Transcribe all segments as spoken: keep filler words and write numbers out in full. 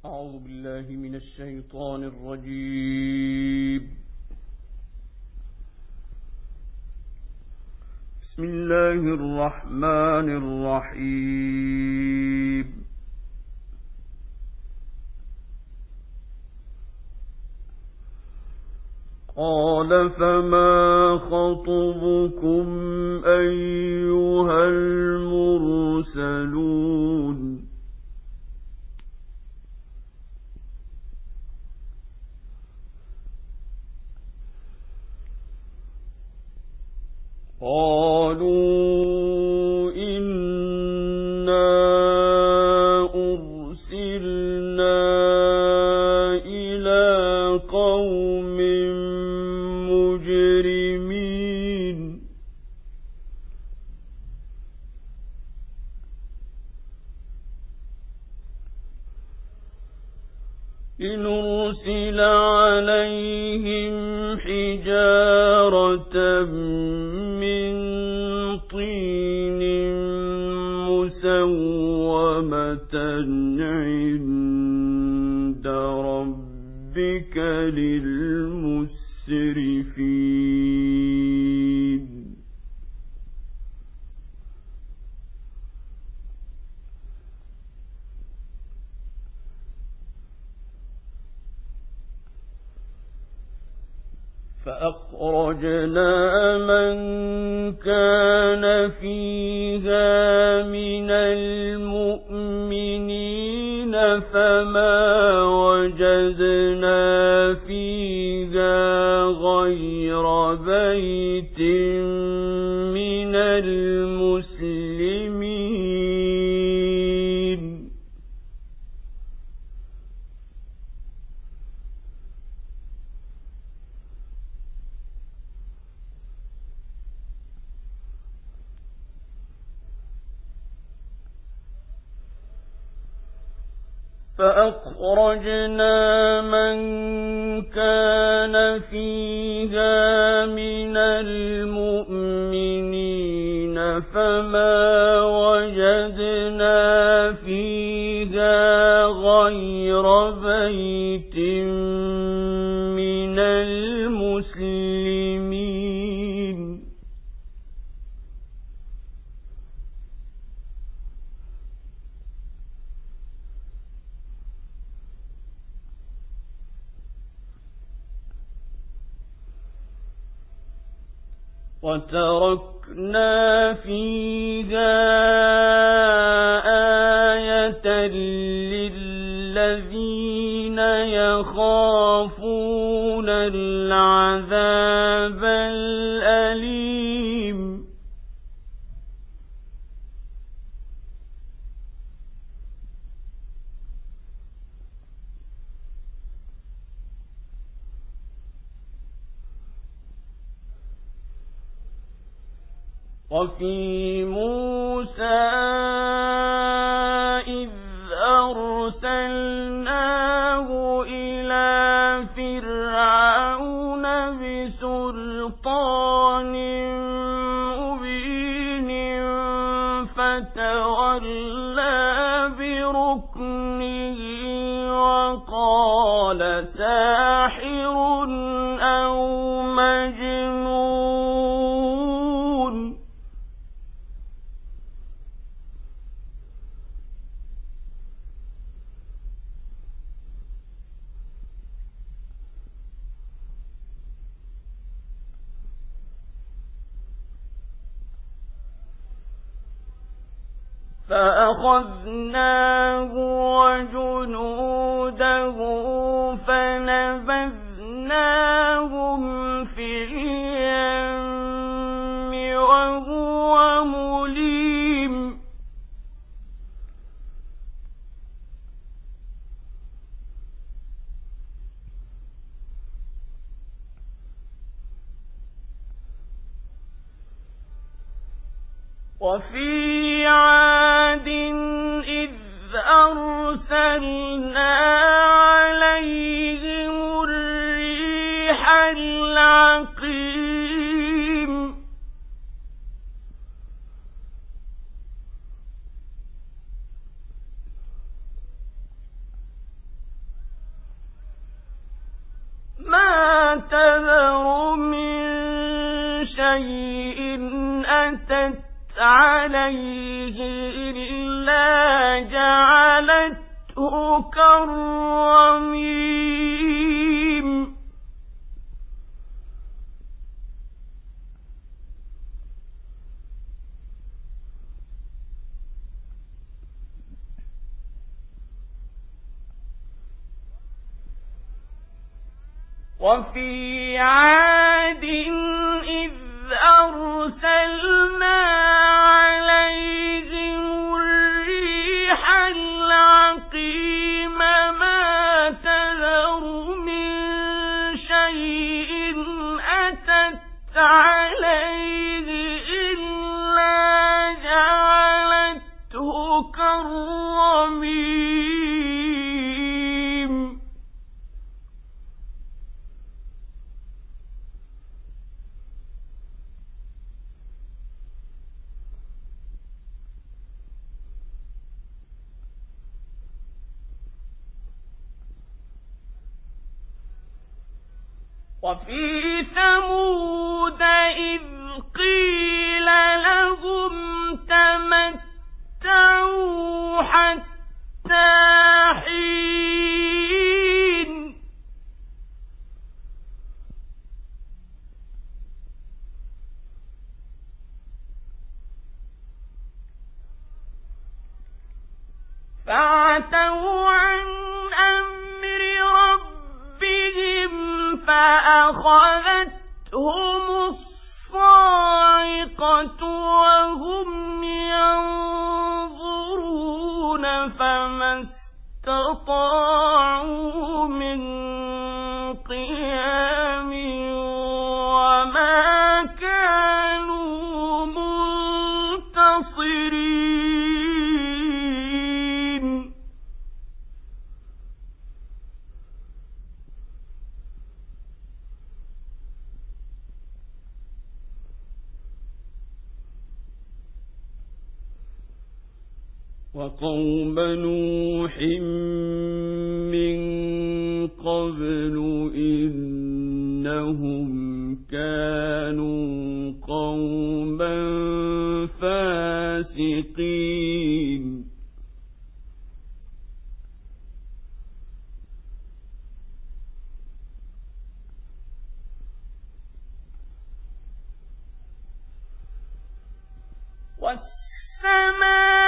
أعوذ بالله من الشيطان الرجيم. بسم الله الرحمن الرحيم. قال فما خطبكم أيها المرسلون قالوا إنا أرسلنا إلى قوم مجرمين لنرسل عليهم حجارة من طين مسومة عند ربك للمسرفين فأخرجنا من كان فيها من المؤمنين فما وجدنا فيها غير بيت من المسلمين فأخرجنا من كان فيها من المؤمنين فما وجدنا فيها غير بيت من المسلمين وتركنا فيها آية للذين يخافون العذاب الأليم وفي موسى إذ أرسلناه إلى فرعون بسلطان مبين فتولى بركنه وقال ساحر أو مجنون فأخذناه وجنوده فنبذناهم في اليم وهو مليم وفي عاد إذ أرسلنا عليهم الريح العقيم إلا جعلته كالرميم وفي عاد إذ أرسلنا عليهم الريح العقيم ما تذر من شيء أتت عليه إلا جعلته كالرميم وفي ثمود إذ قيل لهم تمتعوا حتى حين فعتوا عن أمر ربهم فأخذتهم الصاعقة وهم ينظرون فما استطاعوا من قيام وما كانوا منتصرين وقوم نوح من قبل إنهم كانوا قوما فاسقين والسماء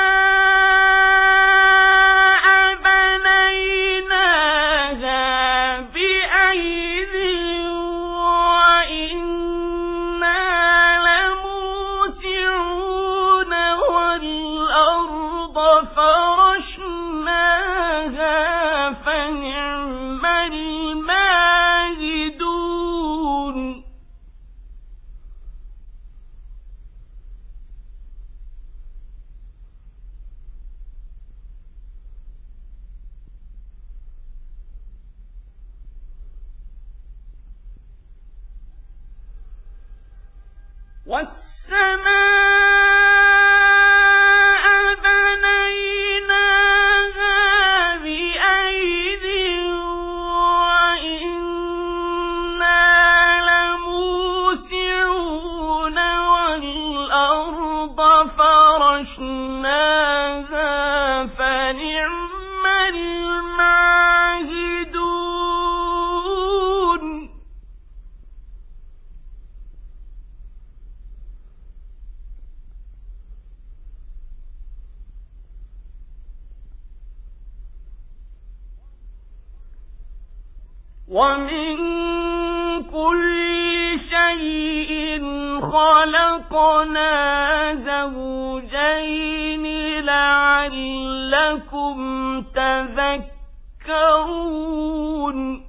والسماء بنيناها بأيد وإنا لموسعون والأرض فرشناها فنعم الماهدون ومن كل شيء خلقنا زوجين لعلكم تذكرون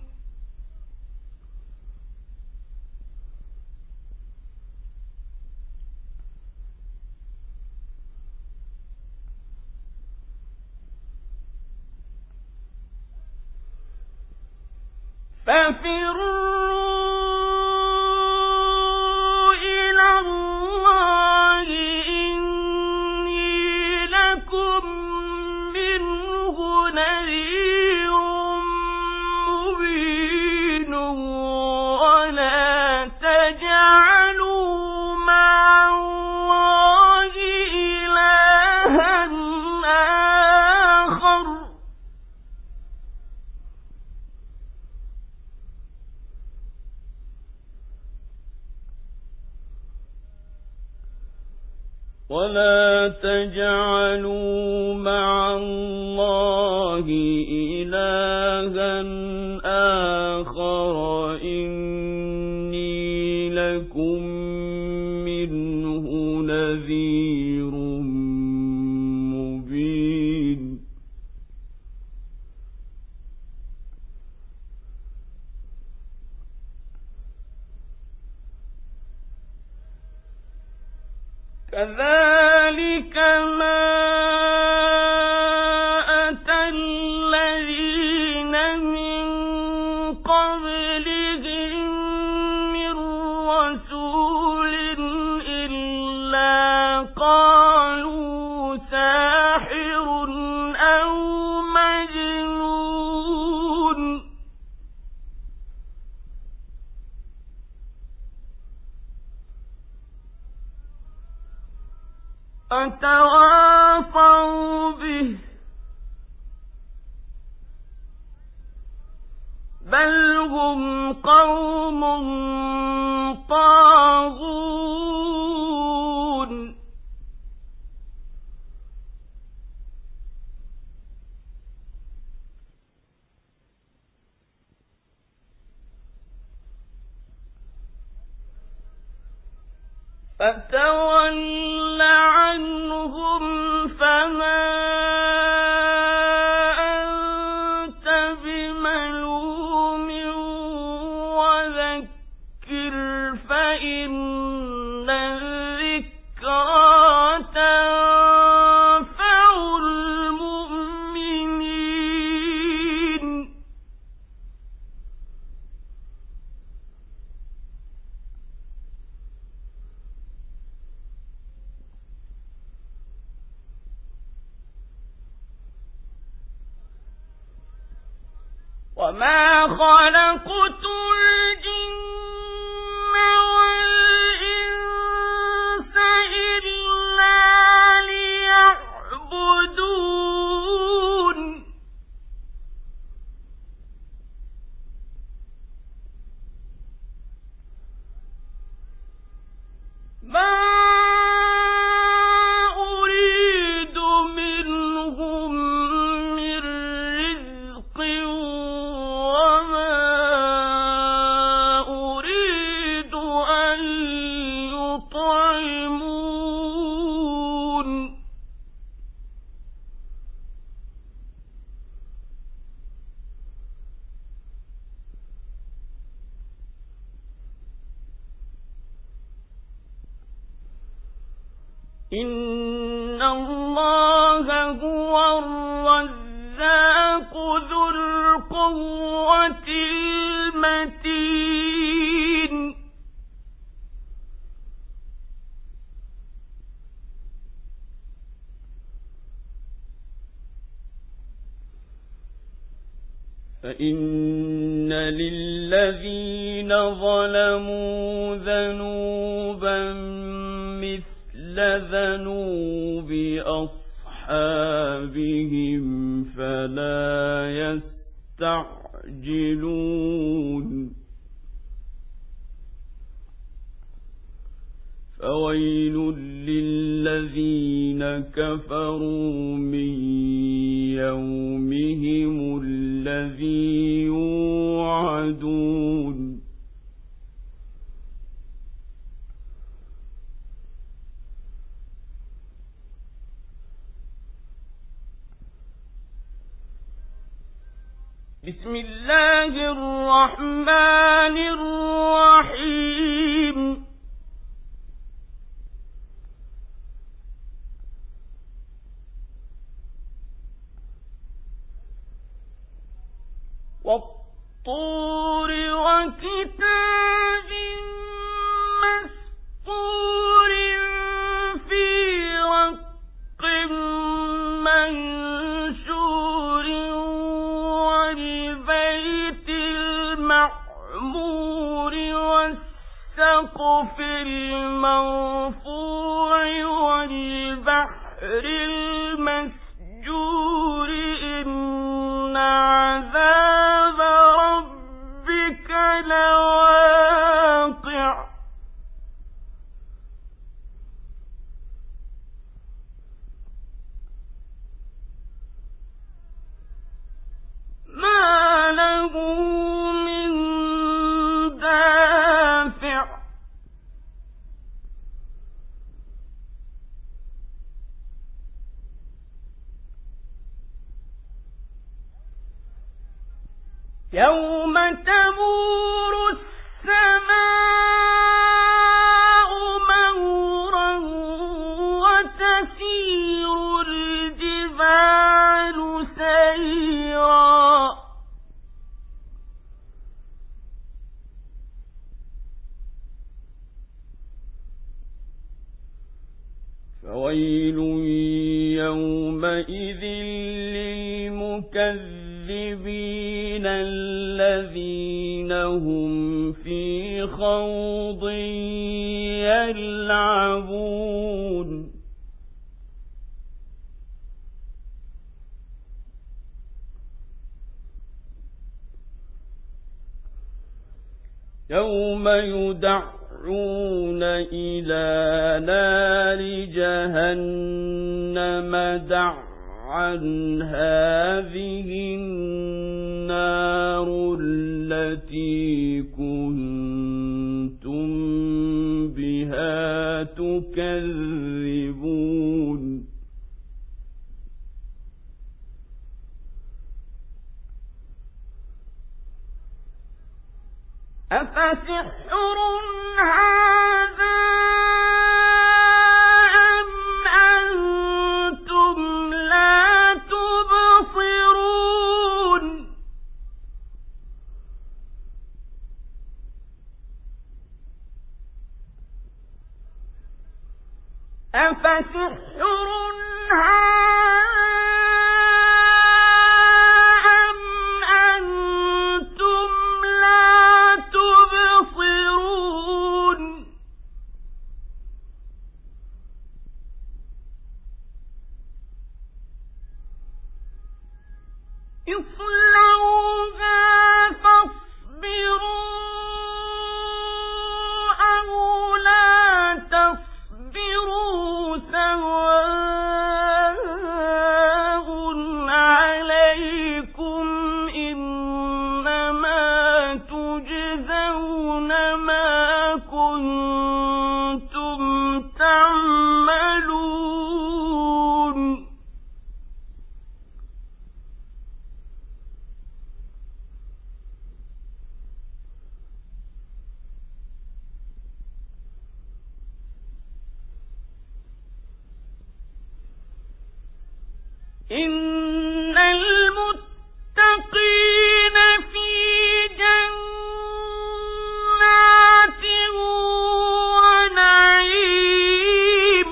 ففروا إلى الله إني لكم منه نذير مبين ولا تجعلوا مع الله إلها ولا تجعلوا مع الله إلها آخر إني لكم منه نذير مبين كذلك ما أتى الذين من قبلهم من رسول إلا قالوا ساحر أو مجنون أتواصوا به بل هم قوم طاغون فتول عنهم فما أنت بملوم وذكر فإن الذكرى تنفع المؤمنين وما خلقت الجن والإنس إلا ليعبدون ما أريد منهم من رزق وما أريد أن يطعمون إن الله هو الرزاق ذو القوة المتين فإن للذين ظلموا ذنوبا مثل ذنوب أصحابهم فلا يستعجلون فويل للذين كفروا من يومهم الذي يوعدون بسم الله الرحمن الرحيم والطور وكتاب مسطور في رق منشور والبيت المعمور والسقف المرفوع والبحر المسجور إن عذاب ربك لواقع يوم تمور السماء مورا وتسير الجبال سيرا فويل يومئذ للمكذبين الذين هم في خوض يلعبون يوم يدعون إلى نار جهنم دعا هذه النار التي كنتم بها تكذبون أفسحر هذا أم أنتم لا تبصرون أفسحر هذا اصلوها فاصبروا أو لا تصبروا سواء عليكم إنما تجزون ما كنتم تعملون إن المتقين في جنات ونعيم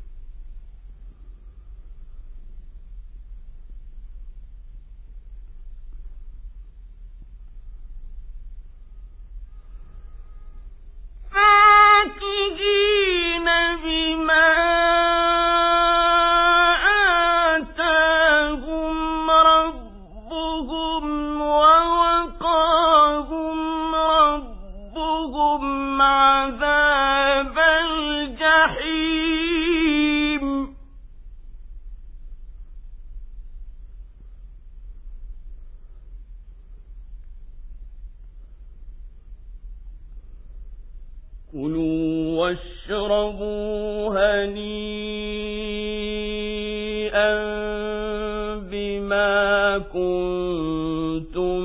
فاكهين بما عذاب الجحيم كلوا واشربوا هنيئا بما كنتم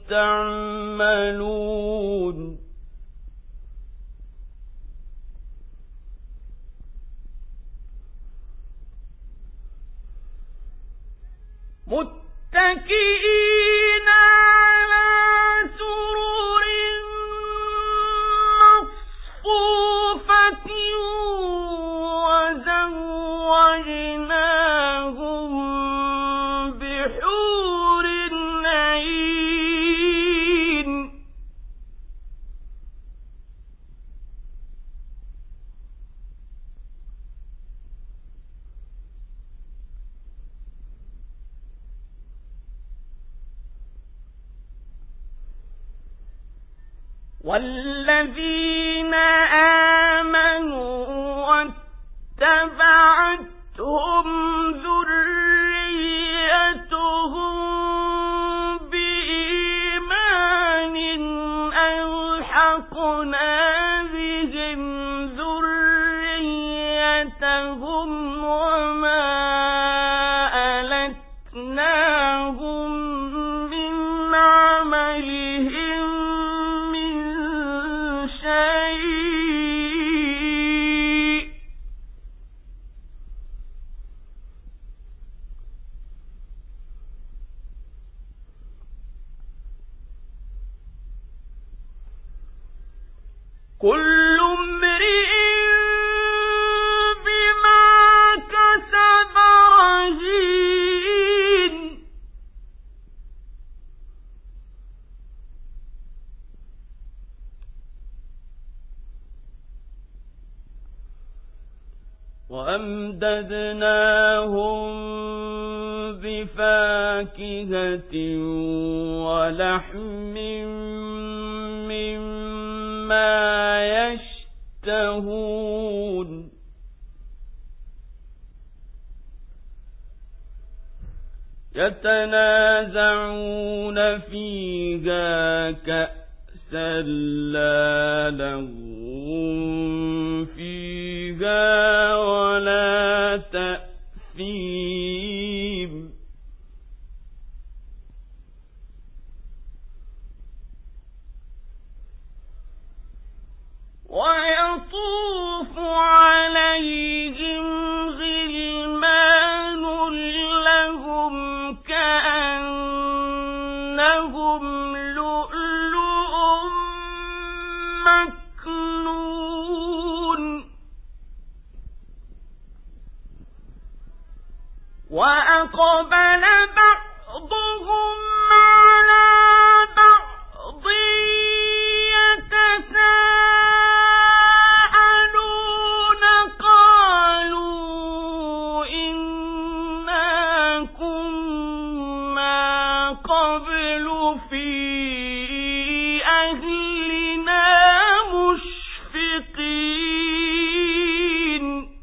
تعملون متكئين على سرر مصفوفة وزوجناهم بحور عين والذين آمنوا واتبعتهم ذريتهم بإيمان ألحقنا بهم ذريتهم وما ألتناهم من عمل كل امرئ بما كسب رهين وأمددناهم بفاكهة ولحم مما يشتهون يتنازعون فيها كأسا لا لغو فيها ولا تأثيم ويطوف عليهم غلمان لهم كأنهم لؤلؤ مكنون وأقبل بعضهم على بعض يتساءلون قالوا إنا كنا قبل في أهلنا مشفقين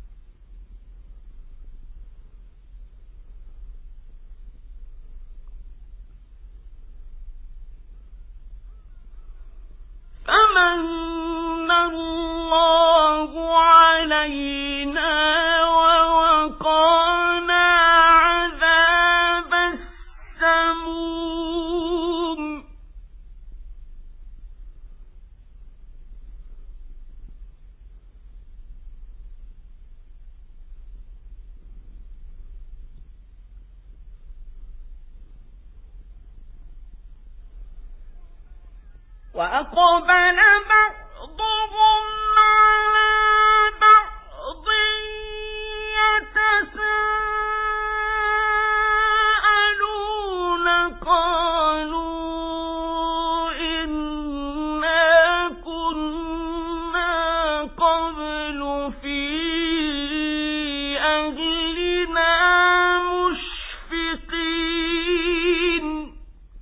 فمن الله علينا ووقانا عذاب السموم وأقبل بعضهم على بعض يتساءلون قالوا إنا كنا قبل في أهلنا مشفقين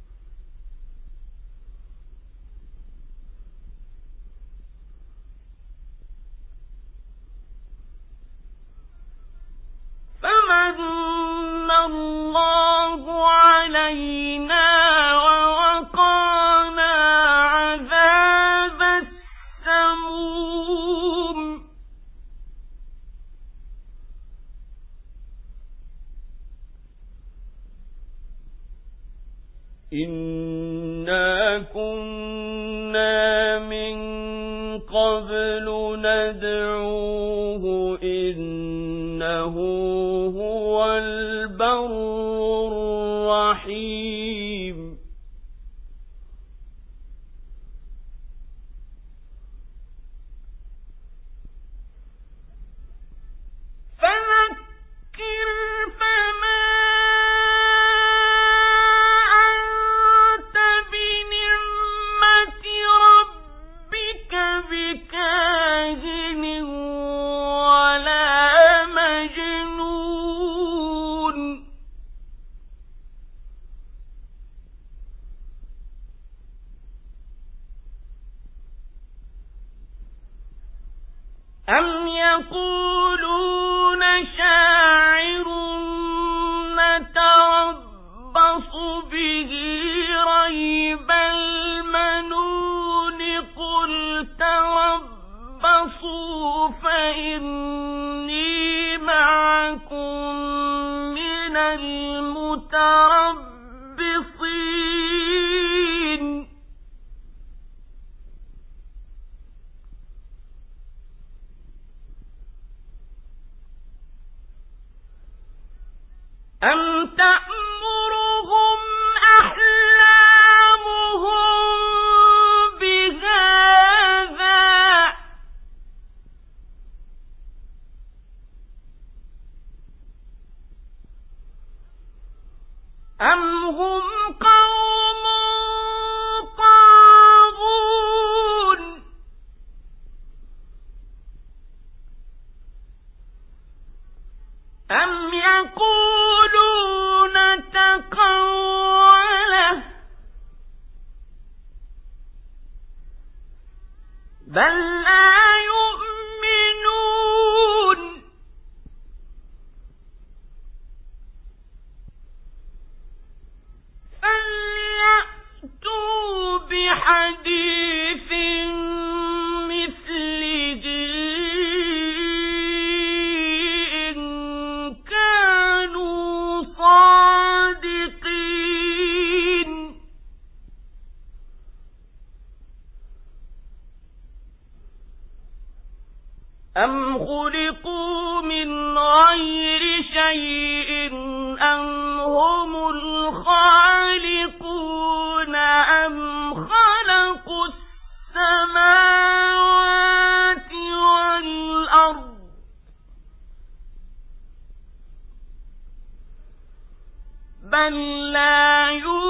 فمن الله علينا ووقانا عذاب السموم إنا كنا من قبل ندعوه إنه هو البر الرحيم فذكر فما أنت بنعمة ربك بكاهن ولا مجنون أم يقولون شاعر نتربص به ريب المنون قل تربصوا فإني معكم من المتربصين أم تأمرهم أحلامهم بهذا أم هم قوم طاغون أم يقولون تقوله بل لا يؤمنون فليأتوا بحديث مثله إن كانوا صادقين أم خلقوا من غير شيء أم هم الخالقون أم خلقوا السماوات والأرض بل لا يؤمنون